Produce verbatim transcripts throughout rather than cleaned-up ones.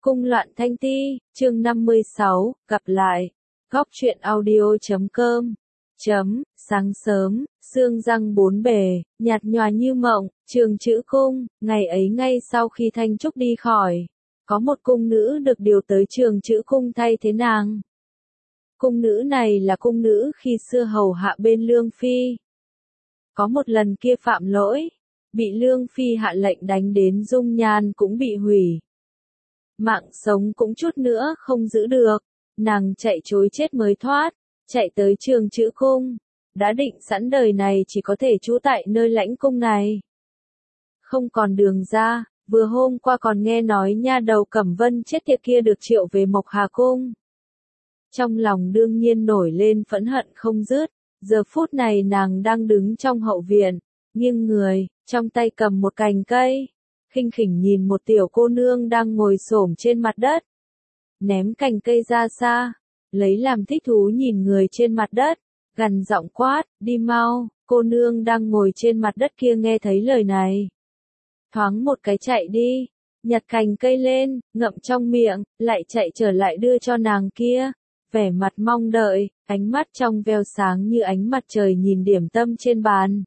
Cung loạn thanh ti, chương năm mươi sáu, gặp lại. Góc truyện audio chấm com. Chấm, sáng sớm, sương răng bốn bề, nhạt nhòa như mộng, trường chữ cung, ngày ấy ngay sau khi Thanh Trúc đi khỏi. Có một cung nữ được điều tới trường chữ cung thay thế nàng. Cung nữ này là cung nữ khi xưa hầu hạ bên Lương Phi. Có một lần kia phạm lỗi, bị Lương Phi hạ lệnh đánh đến dung nhan cũng bị hủy. Mạng sống cũng chút nữa không giữ được, nàng chạy trối chết mới thoát, chạy tới trường chữ cung, đã định sẵn đời này chỉ có thể trú tại nơi lãnh cung này. Không còn đường ra, vừa hôm qua còn nghe nói nha đầu Cẩm Vân chết tiệt kia được triệu về Mộc Hà Cung. Trong lòng đương nhiên nổi lên phẫn hận không dứt, giờ phút này nàng đang đứng trong hậu viện, nghiêng người, trong tay cầm một cành cây. Khinh khỉnh nhìn một tiểu cô nương đang ngồi xổm trên mặt đất. Ném cành cây ra xa, lấy làm thích thú nhìn người trên mặt đất, gằn giọng quát, đi mau, cô nương đang ngồi trên mặt đất kia nghe thấy lời này. Thoáng một cái chạy đi, nhặt cành cây lên, ngậm trong miệng, lại chạy trở lại đưa cho nàng kia, vẻ mặt mong đợi, ánh mắt trong veo sáng như ánh mặt trời nhìn điểm tâm trên bàn.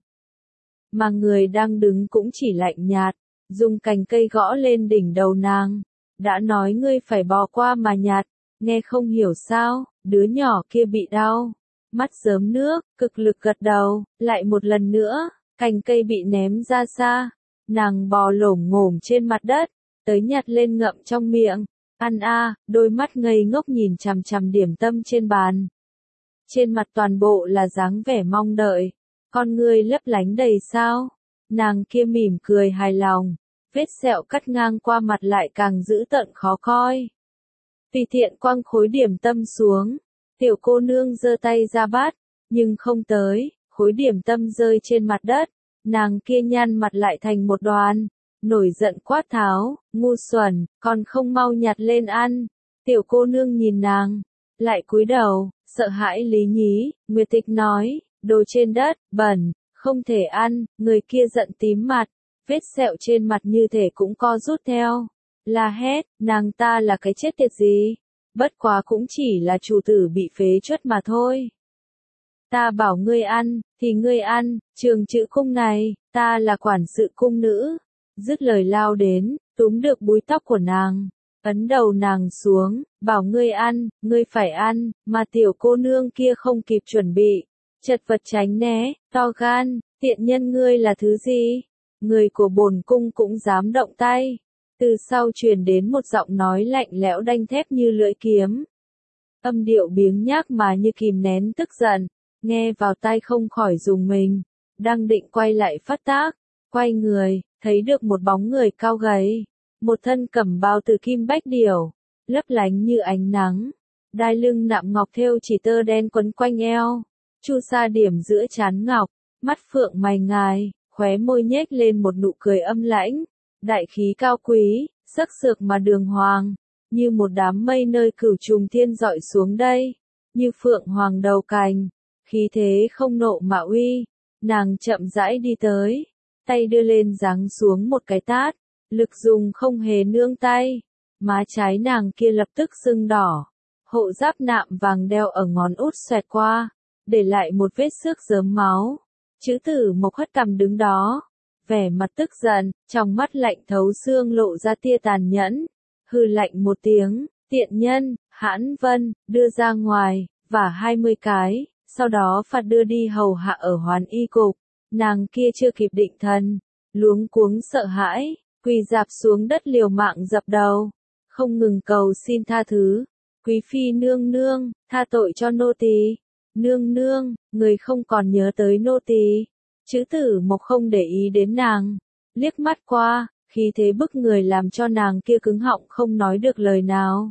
Mà người đang đứng cũng chỉ lạnh nhạt. Dùng cành cây gõ lên đỉnh đầu nàng, đã nói ngươi phải bò qua mà nhặt, nghe không hiểu sao, đứa nhỏ kia bị đau, mắt rớm nước, cực lực gật đầu, lại một lần nữa, cành cây bị ném ra xa, nàng bò lổm ngổm trên mặt đất, tới nhặt lên ngậm trong miệng, ăn a, đôi mắt ngây ngốc nhìn chằm chằm điểm tâm trên bàn. Trên mặt toàn bộ là dáng vẻ mong đợi, con ngươi lấp lánh đầy sao. Nàng kia mỉm cười hài lòng, vết sẹo cắt ngang qua mặt lại càng dữ tợn khó coi. Tùy tiện quăng khối điểm tâm xuống, tiểu cô nương giơ tay ra bắt, nhưng không tới, khối điểm tâm rơi trên mặt đất, nàng kia nhăn mặt lại thành một đoàn, nổi giận quát tháo, ngu xuẩn, còn không mau nhặt lên ăn. Tiểu cô nương nhìn nàng, lại cúi đầu, sợ hãi Lý Nhí, Nguyệt Tịch nói, đồ trên đất, bẩn. Không thể ăn, người kia giận tím mặt, vết sẹo trên mặt như thể cũng co rút theo. La hét, nàng ta là cái chết tiệt gì? Bất quá cũng chỉ là chủ tử bị phế truất mà thôi. Ta bảo ngươi ăn, thì ngươi ăn, trường chữ cung này, ta là quản sự cung nữ. Dứt lời lao đến, túm được búi tóc của nàng, ấn đầu nàng xuống, bảo ngươi ăn, ngươi phải ăn, mà tiểu cô nương kia không kịp chuẩn bị. Chật vật tránh né, to gan, tiện nhân ngươi là thứ gì? Người của bổn cung cũng dám động tay. Từ sau truyền đến một giọng nói lạnh lẽo đanh thép như lưỡi kiếm. Âm điệu biếng nhác mà như kìm nén tức giận, nghe vào tai không khỏi rùng mình. Đang định quay lại phát tác, quay người, thấy được một bóng người cao gầy, một thân cẩm bào từ kim bách điểu, lấp lánh như ánh nắng, đai lưng nạm ngọc thêu chỉ tơ đen quấn quanh eo. Chu sa điểm giữa trán ngọc, mắt phượng mày ngài, khóe môi nhếch lên một nụ cười âm lãnh, đại khí cao quý, sắc sược mà đường hoàng, như một đám mây nơi cửu trùng thiên dọi xuống đây, như phượng hoàng đầu cành, khí thế không nộ mà uy, nàng chậm rãi đi tới, tay đưa lên giáng xuống một cái tát, lực dùng không hề nương tay, má trái nàng kia lập tức sưng đỏ, hộ giáp nạm vàng đeo ở ngón út xoẹt qua. Để lại một vết xước rớm máu. Chữ tử Mộc hất cằm đứng đó, vẻ mặt tức giận, trong mắt lạnh thấu xương lộ ra tia tàn nhẫn, hừ lạnh một tiếng, tiện nhân, Hãn Vân, đưa ra ngoài, và hai mươi cái, sau đó phạt đưa đi hầu hạ ở Hoán Y cục. Nàng kia chưa kịp định thần, luống cuống sợ hãi, quỳ dạp xuống đất liều mạng dập đầu, không ngừng cầu xin tha thứ. Quý phi nương nương, tha tội cho nô tỳ. Nương nương, người không còn nhớ tới nô tỳ. Chữ tử Mộc không để ý đến nàng, liếc mắt qua, khí thế bức người làm cho nàng kia cứng họng không nói được lời nào.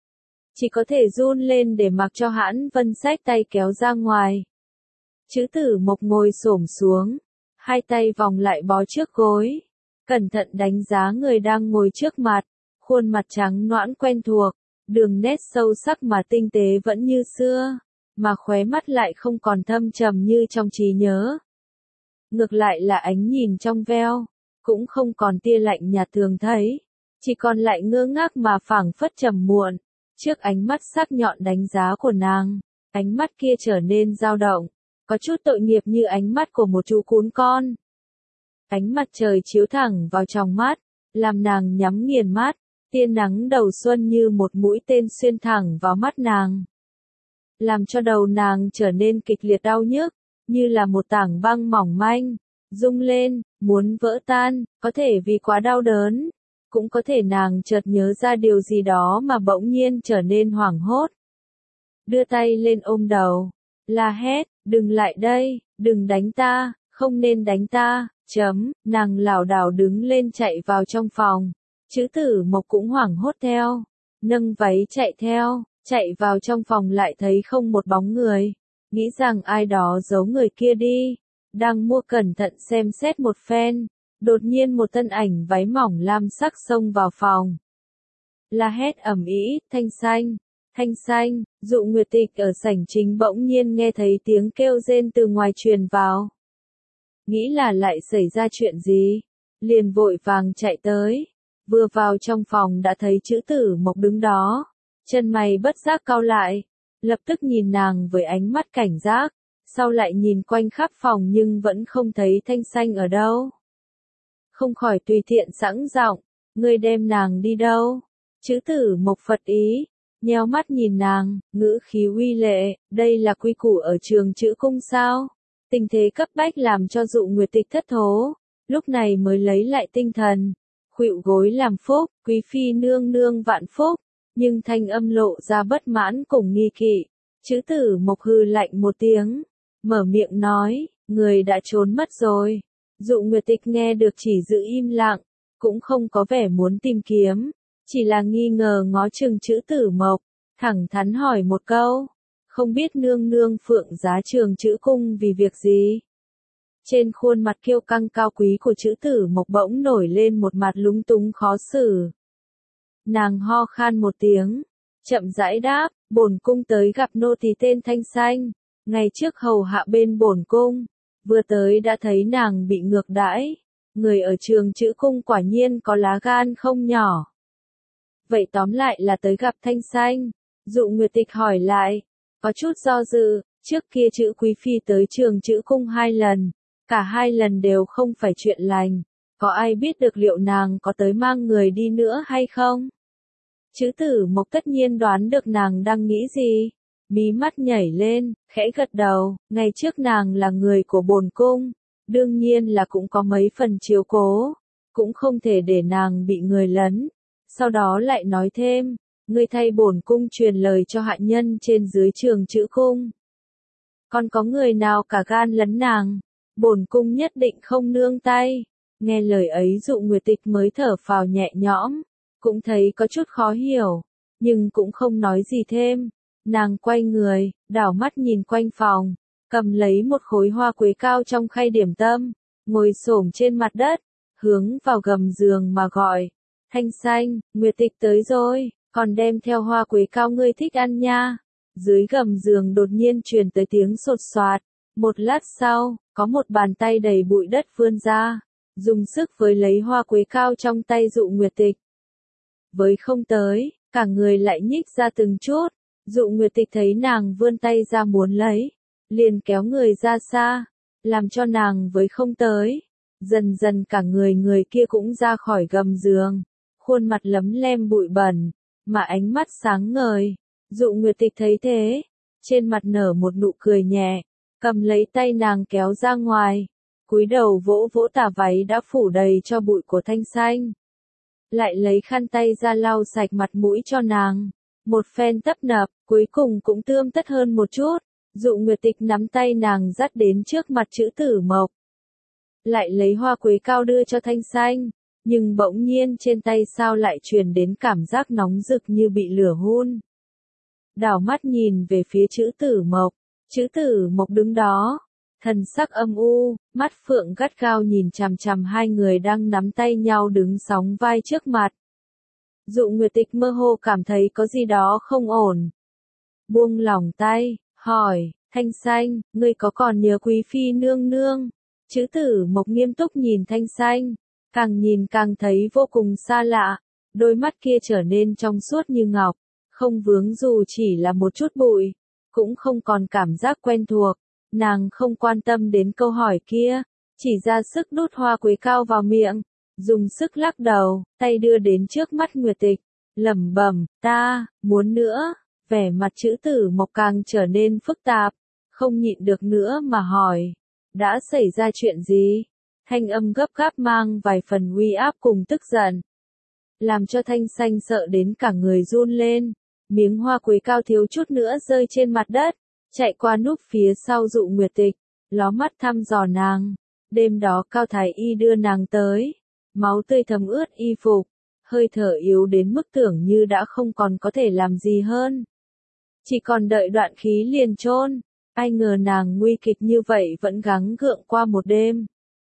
Chỉ có thể run lên để mặc cho Hãn Vân xách tay kéo ra ngoài. Chữ tử Mộc ngồi xổm xuống, hai tay vòng lại bó trước gối, cẩn thận đánh giá người đang ngồi trước mặt, khuôn mặt trắng nõn quen thuộc, đường nét sâu sắc mà tinh tế vẫn như xưa. Mà khóe mắt lại không còn thâm trầm như trong trí nhớ. Ngược lại là ánh nhìn trong veo, cũng không còn tia lạnh nhạt thường thấy. chỉ còn lại ngơ ngác mà phảng phất trầm muộn, trước ánh mắt sắc nhọn đánh giá của nàng, ánh mắt kia trở nên dao động, có chút tội nghiệp như ánh mắt của một chú cún con. Ánh mặt trời chiếu thẳng vào trong mắt, làm nàng nhắm nghiền mắt, tia nắng đầu xuân như một mũi tên xuyên thẳng vào mắt nàng, làm cho đầu nàng trở nên kịch liệt đau nhức, như là một tảng băng mỏng manh, rung lên, muốn vỡ tan, có thể vì quá đau đớn, cũng có thể nàng chợt nhớ ra điều gì đó mà bỗng nhiên trở nên hoảng hốt. Đưa tay lên ôm đầu, la hét, đừng lại đây, đừng đánh ta, không nên đánh ta, chấm, nàng lảo đảo đứng lên chạy vào trong phòng, Chữ Tử Mộc cũng hoảng hốt theo, nâng váy chạy theo, chạy vào trong phòng lại thấy không một bóng người, nghĩ rằng ai đó giấu người kia đi, đang mua cẩn thận xem xét một phen, đột nhiên một thân ảnh váy mỏng lam sắc xông vào phòng. La hét ầm ĩ, Thanh Xanh, Thanh Xanh, Dụ Nguyệt Tịch ở sảnh chính bỗng nhiên nghe thấy tiếng kêu rên từ ngoài truyền vào. Nghĩ là lại xảy ra chuyện gì, liền vội vàng chạy tới, vừa vào trong phòng đã thấy Chữ Tử Mộc đứng đó, chân mày bất giác cau lại, lập tức nhìn nàng với ánh mắt cảnh giác, sau lại nhìn quanh khắp phòng nhưng vẫn không thấy Thanh Xanh ở đâu. Không khỏi tùy tiện sẵn giọng, ngươi đem nàng đi đâu? Chữ Tử Mộc phật ý, nheo mắt nhìn nàng, ngữ khí uy lệ, đây là quy củ ở trường Chữ Cung sao? Tình thế cấp bách làm cho Dụ Nguyệt Tịch thất thố, lúc này mới lấy lại tinh thần, khuỵu gối làm phúc, quý phi nương nương vạn phúc, nhưng thanh âm lộ ra bất mãn cùng nghi kỵ. Chữ Tử Mộc hừ lạnh một tiếng, mở miệng nói, người đã trốn mất rồi. Dụ Nguyệt Tịch nghe được chỉ giữ im lặng, cũng không có vẻ muốn tìm kiếm, chỉ là nghi ngờ ngó chừng Chữ Tử Mộc, thẳng thắn hỏi một câu, không biết nương nương phượng giá trường Chữ Cung vì việc gì? Trên khuôn mặt kiêu căng cao quý của Chữ Tử Mộc bỗng nổi lên một mặt lúng túng khó xử. Nàng ho khan một tiếng, chậm rãi đáp, bổn cung tới gặp nô tỳ tên Thanh Xanh, ngày trước hầu hạ bên bổn cung, vừa tới đã thấy nàng bị ngược đãi, người ở trường Chữ Cung quả nhiên có lá gan không nhỏ. Vậy tóm lại là tới gặp Thanh Xanh, Dụ Nguyệt Tịch hỏi lại, có chút do dự, trước kia Chữ Quý Phi tới trường Chữ Cung hai lần, cả hai lần đều không phải chuyện lành, có ai biết được liệu nàng có tới mang người đi nữa hay không? Chữ Tử Mộc tất nhiên đoán được nàng đang nghĩ gì, mí mắt nhảy lên, khẽ gật đầu, ngày trước nàng là người của bổn cung, đương nhiên là cũng có mấy phần chiếu cố, cũng không thể để nàng bị người lấn. Sau đó lại nói thêm, ngươi thay bổn cung truyền lời cho hạ nhân trên dưới trường Chữ Cung. Còn có người nào cả gan lấn nàng, bổn cung nhất định không nương tay. Nghe lời ấy Dụ Nguyệt Tịch mới thở phào nhẹ nhõm, cũng thấy có chút khó hiểu, nhưng cũng không nói gì thêm. Nàng quay người, đảo mắt nhìn quanh phòng, cầm lấy một khối hoa quế cao trong khay điểm tâm, ngồi xổm trên mặt đất, hướng vào gầm giường mà gọi, Thanh Xanh, Nguyệt Tịch tới rồi, còn đem theo hoa quế cao ngươi thích ăn nha. Dưới gầm giường đột nhiên truyền tới tiếng sột soạt, một lát sau, có một bàn tay đầy bụi đất vươn ra, dùng sức với lấy hoa quế cao trong tay Dụ Nguyệt Tịch. Với không tới, cả người lại nhích ra từng chút, Dụ Nguyệt Tịch thấy nàng vươn tay ra muốn lấy, liền kéo người ra xa, làm cho nàng với không tới. Dần dần cả người người kia cũng ra khỏi gầm giường, khuôn mặt lấm lem bụi bẩn, mà ánh mắt sáng ngời. Dụ Nguyệt Tịch thấy thế, trên mặt nở một nụ cười nhẹ, cầm lấy tay nàng kéo ra ngoài, cúi đầu vỗ vỗ tà váy đã phủ đầy cho bụi của Thanh Xanh. Lại lấy khăn tay ra lau sạch mặt mũi cho nàng, một phen tấp nập, cuối cùng cũng tươm tất hơn một chút. Dụ Nguyệt Tịch nắm tay nàng dắt đến trước mặt Chữ Tử Mộc, lại lấy hoa quế cao đưa cho Thanh Xanh, nhưng bỗng nhiên trên tay sao lại truyền đến cảm giác nóng rực như bị lửa hun. Đảo mắt nhìn về phía Chữ Tử Mộc, Chữ Tử Mộc đứng đó, thần sắc âm u, mắt phượng gắt gao nhìn chằm chằm hai người đang nắm tay nhau đứng sóng vai trước mặt. Dụ Nguyệt Tịch mơ hồ cảm thấy có gì đó không ổn. Buông lỏng tay, hỏi, Thanh Xanh, ngươi có còn nhớ Quý Phi nương nương? Chữ Tử Mộc nghiêm túc nhìn Thanh Xanh, càng nhìn càng thấy vô cùng xa lạ, đôi mắt kia trở nên trong suốt như ngọc, không vướng dù chỉ là một chút bụi, cũng không còn cảm giác quen thuộc. Nàng không quan tâm đến câu hỏi kia, chỉ ra sức đút hoa quế cao vào miệng, dùng sức lắc đầu, tay đưa đến trước mắt Nguyệt Tịch, lẩm bẩm, ta, muốn nữa, vẻ mặt Chữ Tử Mộc càng trở nên phức tạp, không nhịn được nữa mà hỏi, đã xảy ra chuyện gì? Thanh âm gấp gáp mang vài phần uy áp cùng tức giận, làm cho Thanh Xanh sợ đến cả người run lên, miếng hoa quế cao thiếu chút nữa rơi trên mặt đất, chạy qua núp phía sau Dụ Nguyệt Tịch, ló mắt thăm dò nàng. Đêm đó Cao Thái Y đưa nàng tới, máu tươi thấm ướt y phục, hơi thở yếu đến mức tưởng như đã không còn có thể làm gì hơn. Chỉ còn đợi đoạn khí liền chôn, ai ngờ nàng nguy kịch như vậy vẫn gắng gượng qua một đêm.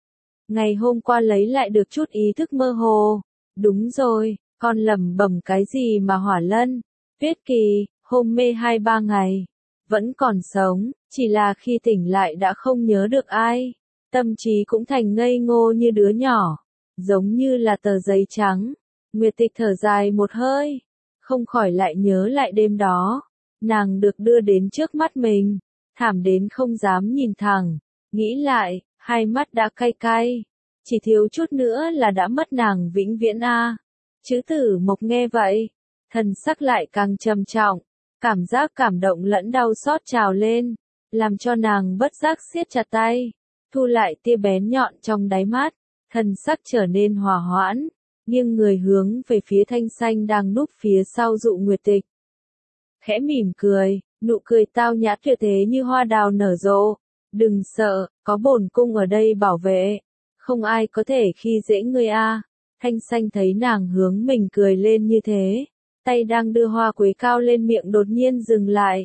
Ngày hôm qua lấy lại được chút ý thức mơ hồ, đúng rồi, con lẩm bẩm cái gì mà Hỏa Lân, Tuyết Kỳ, hôn mê hai ba ngày, vẫn còn sống, chỉ là khi tỉnh lại đã không nhớ được ai, tâm trí cũng thành ngây ngô như đứa nhỏ, giống như là tờ giấy trắng. Nguyệt Tịch thở dài một hơi, không khỏi lại nhớ lại đêm đó, nàng được đưa đến trước mắt mình, thảm đến không dám nhìn thẳng, nghĩ lại, hai mắt đã cay cay, chỉ thiếu chút nữa là đã mất nàng vĩnh viễn a. Chữ Tử Mộc nghe vậy, thần sắc lại càng trầm trọng, cảm giác cảm động lẫn đau xót trào lên, làm cho nàng bất giác siết chặt tay, thu lại tia bén nhọn trong đáy mắt, thần sắc trở nên hòa hoãn, nghiêng người hướng về phía Thanh Xanh đang núp phía sau Dụ Nguyệt Tịch. Khẽ mỉm cười, nụ cười tao nhã tuyệt thế như hoa đào nở rộ, đừng sợ, có bổn cung ở đây bảo vệ, không ai có thể khi dễ ngươi a. Thanh Xanh thấy nàng hướng mình cười lên như thế, tay đang đưa hoa quế cao lên miệng đột nhiên dừng lại.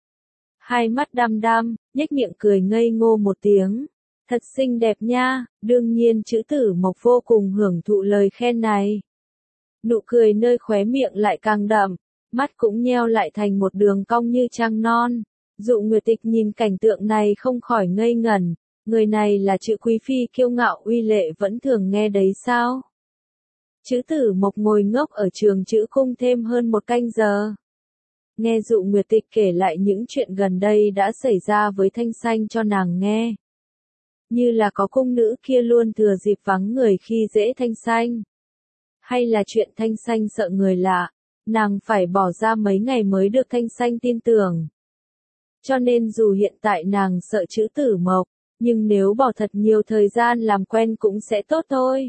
Hai mắt đăm đăm, nhếch miệng cười ngây ngô một tiếng. Thật xinh đẹp nha, đương nhiên Chữ Tử Mộc vô cùng hưởng thụ lời khen này. Nụ cười nơi khóe miệng lại càng đậm, mắt cũng nheo lại thành một đường cong như trăng non. Dụ Nguyệt Tịch nhìn cảnh tượng này không khỏi ngây ngẩn, người này là Chữ Quý Phi kiêu ngạo uy lệ vẫn thường nghe đấy sao? Chữ Tử Mộc ngồi ngốc ở trường Chữ Cung thêm hơn một canh giờ. Nghe Dụ Nguyệt Tịch kể lại những chuyện gần đây đã xảy ra với Thanh Xanh cho nàng nghe. Như là có cung nữ kia luôn thừa dịp vắng người khi dễ Thanh Xanh. Hay là chuyện Thanh Xanh sợ người lạ, nàng phải bỏ ra mấy ngày mới được Thanh Xanh tin tưởng. Cho nên dù hiện tại nàng sợ Chữ Tử Mộc, nhưng nếu bỏ thật nhiều thời gian làm quen cũng sẽ tốt thôi.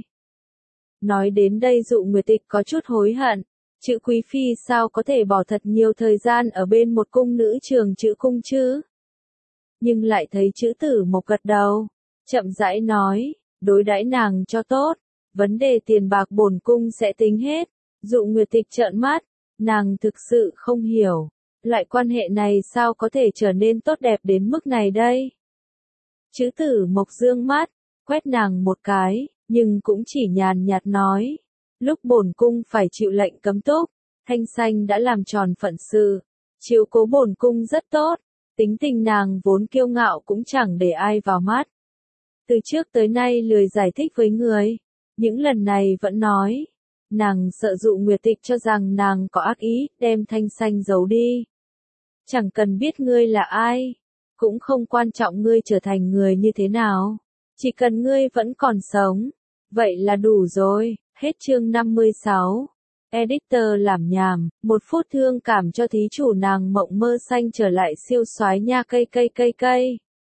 Nói đến đây Dụ Nguyệt Tịch có chút hối hận, Chữ Quý Phi sao có thể bỏ thật nhiều thời gian ở bên một cung nữ trường Chữ Cung chứ? Nhưng lại thấy Chữ Tử Mộc gật đầu, chậm rãi nói, đối đãi nàng cho tốt, vấn đề tiền bạc bổn cung sẽ tính hết. Dụ Nguyệt Tịch trợn mắt, nàng thực sự không hiểu, loại quan hệ này sao có thể trở nên tốt đẹp đến mức này đây? Chữ Tử Mộc dương mắt, quét nàng một cái, nhưng cũng chỉ nhàn nhạt nói, lúc bổn cung phải chịu lệnh cấm túc, Thanh Xanh đã làm tròn phận sự, chiếu cố bổn cung rất tốt, tính tình nàng vốn kiêu ngạo cũng chẳng để ai vào mắt. Từ trước tới nay lười giải thích với người, những lần này vẫn nói, nàng sợ Dụ Nguyệt Tịch cho rằng nàng có ác ý, đem Thanh Xanh giấu đi. Chẳng cần biết ngươi là ai, cũng không quan trọng ngươi trở thành người như thế nào, chỉ cần ngươi vẫn còn sống, vậy là đủ rồi. Hết chương năm mươi sáu. Editor làm nhảm, một phút thương cảm cho thí chủ nàng mộng mơ xanh trở lại siêu soái nha cây cây cây cây.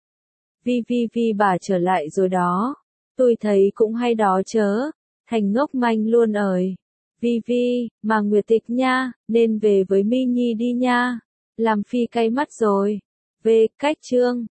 Vi vi vi bà trở lại rồi đó. Tôi thấy cũng hay đó chớ. Thành ngốc manh luôn ời. Vi vi, mà Nguyệt Tịch nha, nên về với Mi Nhi đi nha. Làm phi cay mắt rồi. Về, cách chương.